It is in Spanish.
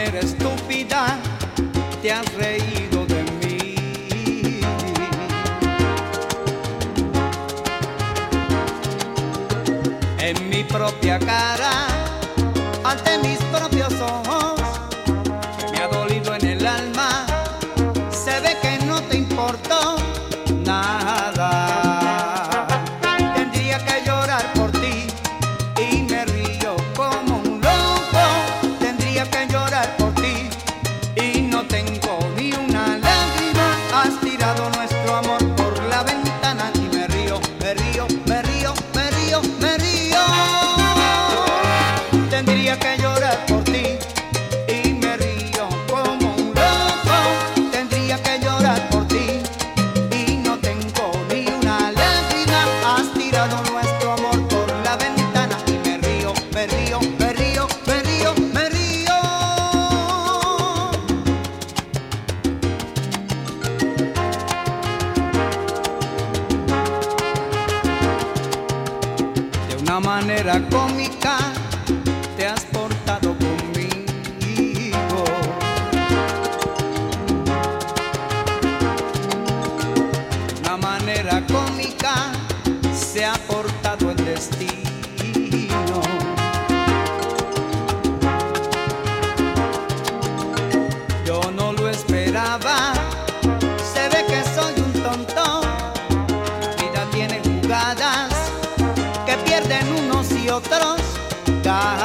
manera estúpida te has reído de mí. En mi propia cara, ante mis propios ojos, que me ha dolido en el alma, se ve que no te importó nada. Tendría que llorar por ti y me río como un loco. Tendría que llorar por ti y no tengo ni una lágrima. Has tirado nuestro amor por la ventana y me río, me río, me río, me río, me río. Tendría que llorar por ti y me río como un loco. Tendría que llorar por ti y no tengo ni una lágrima. Has tirado nuestro amor por la ventana y me río, me río, me río, me río, me río. De una manera cómica te has portado conmigo. De una manera cómica se ha portado el destino. Yo no lo esperaba, se ve que soy un tonto. La vida tiene jugadas que pierden unos y otros ganan.